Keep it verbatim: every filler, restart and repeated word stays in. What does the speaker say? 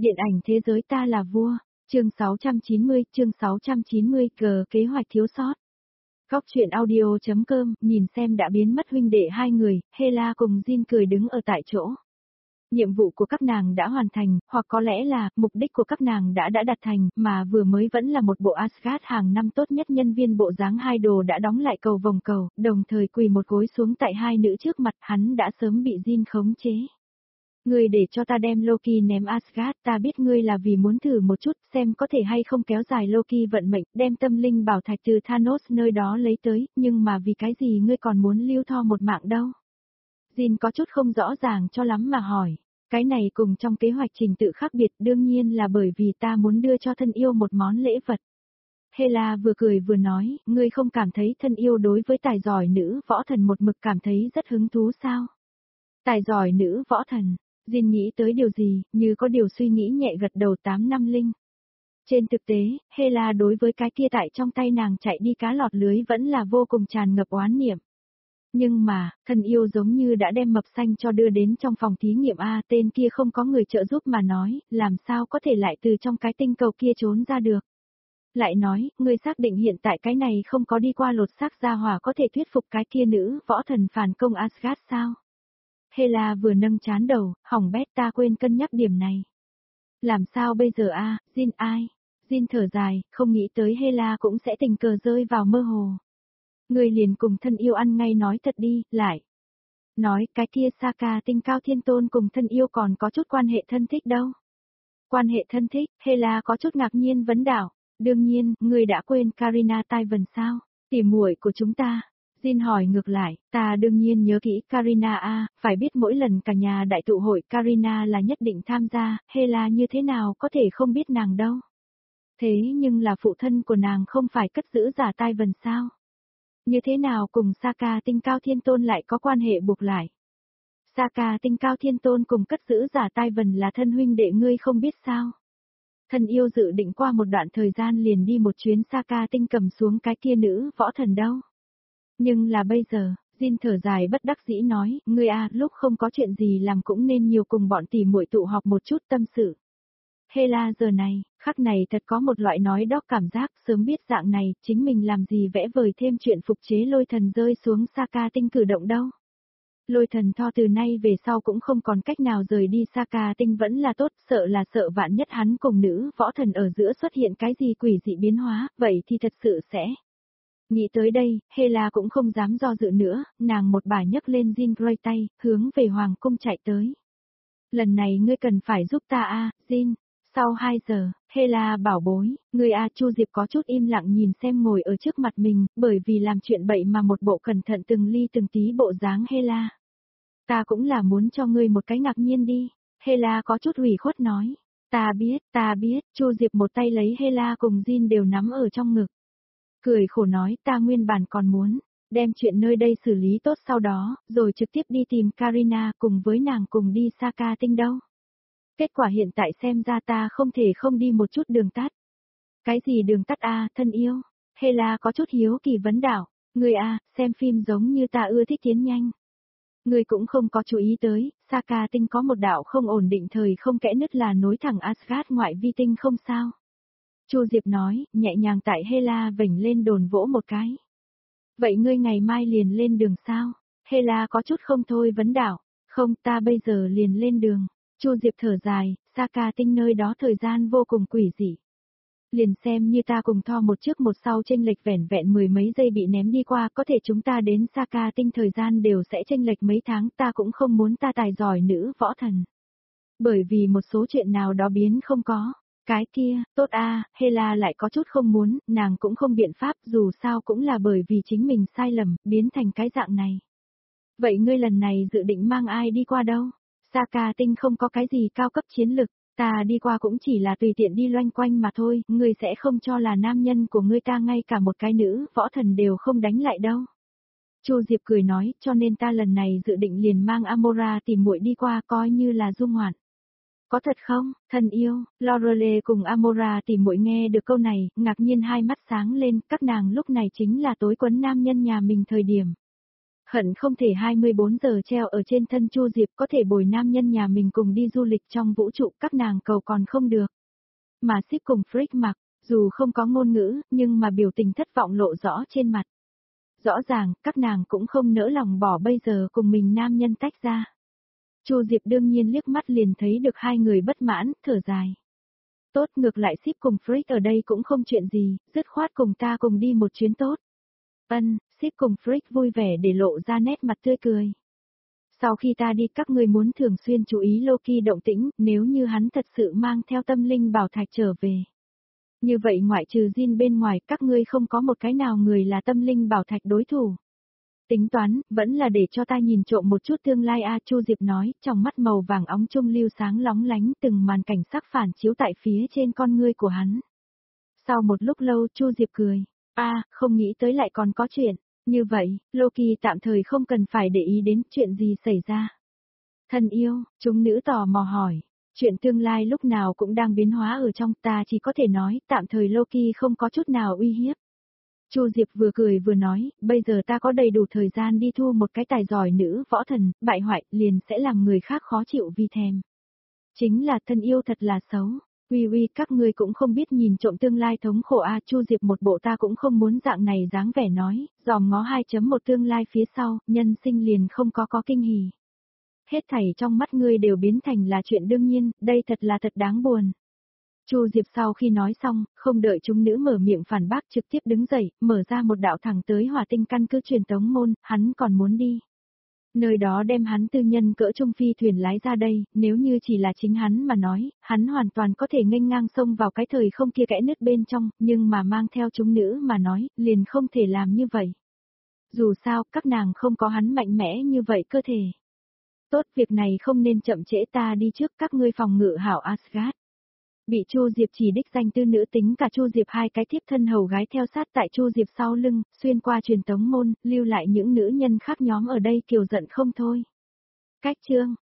Điện ảnh thế giới ta là vua, chương sáu trăm chín mươi, chương sáu trăm chín mươi, cờ kế hoạch thiếu sót. Góc truyện audio.com, nhìn xem đã biến mất huynh đệ hai người, Hela cùng Jin cười đứng ở tại chỗ. Nhiệm vụ của các nàng đã hoàn thành, hoặc có lẽ là, mục đích của các nàng đã đã đạt thành, mà vừa mới vẫn là một bộ Asgard hàng năm tốt nhất nhân viên bộ dáng hai đồ đã đóng lại cầu vòng cầu, đồng thời quỳ một gối xuống tại hai nữ trước mặt hắn đã sớm bị Jin khống chế. Ngươi để cho ta đem Loki ném Asgard, ta biết ngươi là vì muốn thử một chút, xem có thể hay không kéo dài Loki vận mệnh, đem tâm linh bảo thạch từ Thanos nơi đó lấy tới, nhưng mà vì cái gì ngươi còn muốn lưu Thor một mạng đâu? Jin có chút không rõ ràng cho lắm mà hỏi, cái này cùng trong kế hoạch trình tự khác biệt đương nhiên là bởi vì ta muốn đưa cho thân yêu một món lễ vật. Hela vừa cười vừa nói, ngươi không cảm thấy thân yêu đối với tài giỏi nữ võ thần một mực cảm thấy rất hứng thú sao? Tài giỏi nữ võ thần. Jin nghĩ tới điều gì, như có điều suy nghĩ nhẹ gật đầu tám năm linh. Trên thực tế, Hela đối với cái kia tại trong tay nàng chạy đi cá lọt lưới vẫn là vô cùng tràn ngập oán niệm. Nhưng mà, thân yêu giống như đã đem mập xanh cho đưa đến trong phòng thí nghiệm A, tên kia không có người trợ giúp mà nói, làm sao có thể lại từ trong cái tinh cầu kia trốn ra được. Lại nói, ngươi xác định hiện tại cái này không có đi qua lột xác gia hỏa có thể thuyết phục cái kia nữ võ thần phản công Asgard sao? Hela vừa nâng chán đầu, hỏng bét ta quên cân nhắc điểm này. Làm sao bây giờ a, Jin ai? Jin thở dài, không nghĩ tới Hela cũng sẽ tình cờ rơi vào mơ hồ. Người liền cùng thân yêu ăn ngay nói thật đi, lại. Nói cái kia Saka tinh cao thiên tôn cùng thân yêu còn có chút quan hệ thân thích đâu. Quan hệ thân thích, Hela có chút ngạc nhiên vấn đảo. Đương nhiên, người đã quên Karina Tyven sao? Tỉ muội của chúng ta. Jin hỏi ngược lại, ta đương nhiên nhớ kỹ Karina a, phải biết mỗi lần cả nhà đại tụ hội Karina là nhất định tham gia, Hela như thế nào có thể không biết nàng đâu. Thế nhưng là phụ thân của nàng không phải cất giữ giả tai vần sao? Như thế nào cùng Saka tinh cao thiên tôn lại có quan hệ buộc lại? Saka tinh cao thiên tôn cùng cất giữ giả tai vần là thân huynh đệ ngươi không biết sao? Thân yêu dự định qua một đoạn thời gian liền đi một chuyến Saka tinh cầm xuống cái kia nữ võ thần đâu. Nhưng là bây giờ, Jin thở dài bất đắc dĩ nói, ngươi a, lúc không có chuyện gì làm cũng nên nhiều cùng bọn tỉ muội tụ họp một chút tâm sự. Hela giờ này, khắc này thật có một loại nói đó cảm giác, sớm biết dạng này, chính mình làm gì vẽ vời thêm chuyện phục chế lôi thần rơi xuống Saka tinh cử động đâu. Lôi thần Thor từ nay về sau cũng không còn cách nào rời đi Saka tinh vẫn là tốt, sợ là sợ vạn nhất hắn cùng nữ võ thần ở giữa xuất hiện cái gì quỷ dị biến hóa, vậy thì thật sự sẽ... Nghĩ tới đây, Hela cũng không dám do dự nữa, nàng một bà nhấc lên Jin Grey tay, hướng về Hoàng cung chạy tới. Lần này ngươi cần phải giúp ta a, Jin. Sau hai giờ, Hela bảo bối, ngươi a, Chu Diệp có chút im lặng nhìn xem ngồi ở trước mặt mình, bởi vì làm chuyện bậy mà một bộ cẩn thận từng ly từng tí bộ dáng Hela. Ta cũng là muốn cho ngươi một cái ngạc nhiên đi, Hela có chút ủy khuất nói. Ta biết, ta biết, Chu Diệp một tay lấy Hela cùng Jin đều nắm ở trong ngực. Cười khổ nói ta nguyên bản còn muốn, đem chuyện nơi đây xử lý tốt sau đó, rồi trực tiếp đi tìm Karina cùng với nàng cùng đi Saka tinh đâu. Kết quả hiện tại xem ra ta không thể không đi một chút đường tắt. Cái gì đường tắt a, thân yêu? Hela có chút hiếu kỳ vấn đảo, người a, xem phim giống như ta ưa thích tiến nhanh. Người cũng không có chú ý tới, Saka tinh có một đạo không ổn định thời không kẽ nứt là nối thẳng Asgard ngoại vi tinh không sao. Chu Diệp nói, nhẹ nhàng tại Hela vểnh lên đồn vỗ một cái. Vậy ngươi ngày mai liền lên đường sao? Hela có chút không thôi vấn đảo. Không, ta bây giờ liền lên đường. Chu Diệp thở dài, Saka tinh nơi đó thời gian vô cùng quỷ dị. Liền xem như ta cùng Thor một trước một sau chênh lệch vẻn vẹn mười mấy giây bị ném đi qua, có thể chúng ta đến Saka tinh thời gian đều sẽ chênh lệch mấy tháng, ta cũng không muốn ta tài giỏi nữ võ thần. Bởi vì một số chuyện nào đó biến không có. Cái kia, tốt a, à, Hela lại có chút không muốn, nàng cũng không biện pháp, dù sao cũng là bởi vì chính mình sai lầm, biến thành cái dạng này. Vậy ngươi lần này dự định mang ai đi qua đâu? Saka tinh không có cái gì cao cấp chiến lực, ta đi qua cũng chỉ là tùy tiện đi loanh quanh mà thôi, ngươi sẽ không cho là nam nhân của ngươi ta ngay cả một cái nữ võ thần đều không đánh lại đâu. Chu Diệp cười nói, cho nên ta lần này dự định liền mang Amora tìm muội đi qua coi như là du ngoạn. Có thật không, thân yêu? Lorelei cùng Amora tìm muội nghe được câu này, ngạc nhiên hai mắt sáng lên, các nàng lúc này chính là tối quấn nam nhân nhà mình thời điểm. Hận không thể hai mươi bốn giờ treo ở trên thân Chu Diệp có thể bồi nam nhân nhà mình cùng đi du lịch trong vũ trụ, các nàng cầu còn không được. Mà Sip cùng Frick mặc, dù không có ngôn ngữ, nhưng mà biểu tình thất vọng lộ rõ trên mặt. Rõ ràng, các nàng cũng không nỡ lòng bỏ bây giờ cùng mình nam nhân tách ra. Chu Diệp đương nhiên liếc mắt liền thấy được hai người bất mãn, thở dài. Tốt, ngược lại Sip cùng Frick ở đây cũng không chuyện gì, dứt khoát cùng ta cùng đi một chuyến tốt. Ân, Sip cùng Frick vui vẻ để lộ ra nét mặt tươi cười. Sau khi ta đi các ngươi muốn thường xuyên chú ý Loki động tĩnh, nếu như hắn thật sự mang theo tâm linh bảo thạch trở về. Như vậy ngoại trừ Jin bên ngoài các ngươi không có một cái nào người là tâm linh bảo thạch đối thủ. Tính toán, vẫn là để cho ta nhìn trộm một chút tương lai a Chu Diệp nói, trong mắt màu vàng óng trung lưu sáng lóng lánh từng màn cảnh sắc phản chiếu tại phía trên con ngươi của hắn. Sau một lúc lâu Chu Diệp cười, a không nghĩ tới lại còn có chuyện, như vậy, Loki tạm thời không cần phải để ý đến chuyện gì xảy ra. Thân yêu, chúng nữ tò mò hỏi, chuyện tương lai lúc nào cũng đang biến hóa ở trong ta chỉ có thể nói tạm thời Loki không có chút nào uy hiếp. Chu Diệp vừa cười vừa nói, bây giờ ta có đầy đủ thời gian đi thu một cái tài giỏi nữ võ thần, bại hoại, liền sẽ làm người khác khó chịu vì thèm. Chính là thân yêu thật là xấu, uy uy các ngươi cũng không biết nhìn trộm tương lai thống khổ a Chu Diệp một bộ ta cũng không muốn dạng này dáng vẻ nói, dòm ngó hai chấm một tương lai phía sau, nhân sinh liền không có có kinh hỉ. Hết thảy trong mắt ngươi đều biến thành là chuyện đương nhiên, đây thật là thật đáng buồn. Chu Diệp sau khi nói xong, không đợi chúng nữ mở miệng phản bác trực tiếp đứng dậy, mở ra một đạo thẳng tới hỏa tinh căn cứ truyền tống môn, hắn còn muốn đi. Nơi đó đem hắn tư nhân cỡ trung phi thuyền lái ra đây, nếu như chỉ là chính hắn mà nói, hắn hoàn toàn có thể nghênh ngang xông vào cái thời không kia kẽ nứt bên trong, nhưng mà mang theo chúng nữ mà nói, liền không thể làm như vậy. Dù sao, các nàng không có hắn mạnh mẽ như vậy cơ thể. Tốt, việc này không nên chậm trễ ta đi trước các ngươi phòng ngự hảo Asgard. Bị Chu Diệp chỉ đích danh tư nữ tính cả Chu Diệp hai cái tiếp thân hầu gái theo sát tại Chu Diệp sau lưng, xuyên qua truyền tống môn, lưu lại những nữ nhân khác nhóm ở đây kiều giận không thôi. Cách chương